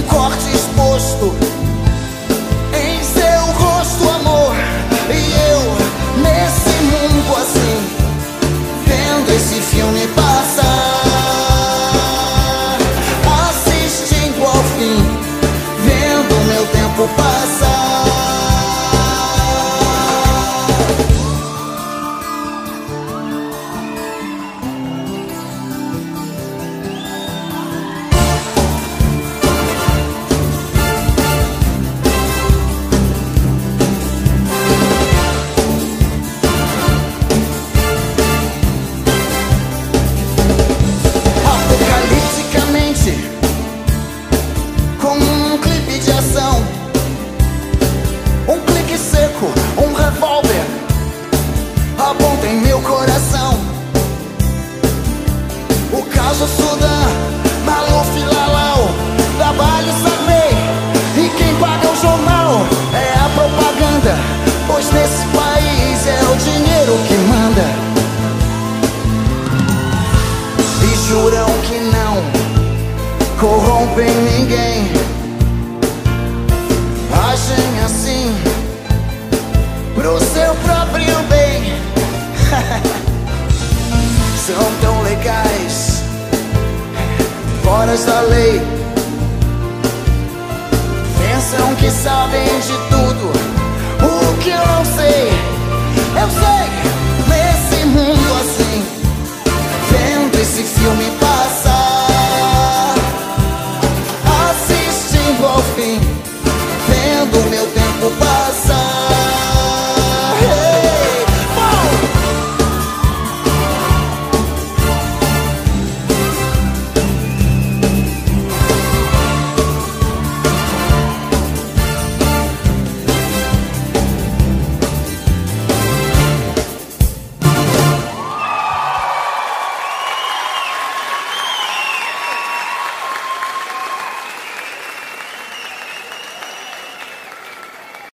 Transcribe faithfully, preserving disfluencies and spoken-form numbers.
um corte exposto em seu rosto, amor. E eu, nesse mundo assim, vendo esse filme passar, assistindo ao fim, vendo meu tempo passar. Como um clipe de ação, um clique seco, um revólver aponta em meu coração. O caso Sudã, Maluf, Lalau, trabalho, Sarney, e quem paga o jornal é a propaganda, pois nesse país é o dinheiro que manda. E juram que não corrompem ninguém, agem assim pro seu próprio bem. São tão legais, fora da lei, pensam que sabem de tudo o que eu não sei. Eu sei.